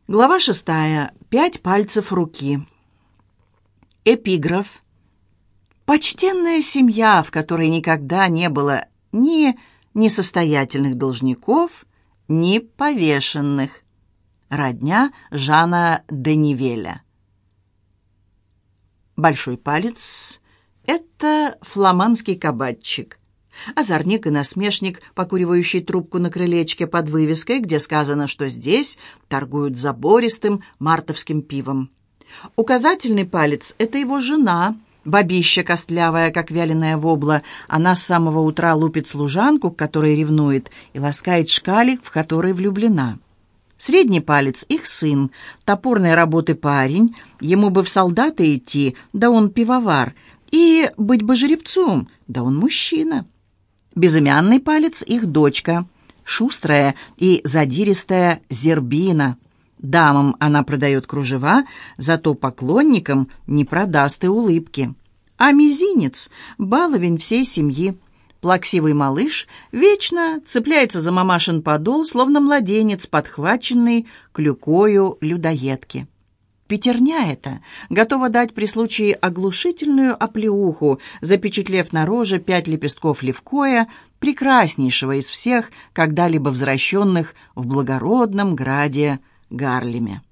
Глава 6. 5 пальцев руки. Эпиграф. Почтенная семья, в которой никогда не было ни несостоятельных должников, ни повешенных. Родня Жана де Нивеля. Большой палец — это фламандский кабачик. Озорник и насмешник, покуривающий трубку на крылечке под вывеской, где сказано, что здесь торгуют забористым мартовским пивом. Указательный палец — это его жена, бабища костлявая, как вяленая вобла. Она с самого утра лупит служанку, к которой ревнует, и ласкает шкалик, в который влюблена. Средний палец — их сын, топорной работы парень, ему бы в солдаты идти, да он пивовар, и быть бы жеребцом, да он мужчина. Безымянный палец — их дочка, шустрая и задиристая Зербина. Дамам она продает кружева, зато поклонникам не продаст и улыбки. А мизинец — баловень всей семьи. Плаксивый малыш вечно цепляется за мамашин подол, словно младенец, подхваченный клюкою людоедки. Пятерня эта готова дать при случае оглушительную оплеуху, запечатлев на роже 5 лепестков левкоя, прекраснейшего из всех, когда-либо взращенных в благородном граде Гарлеме.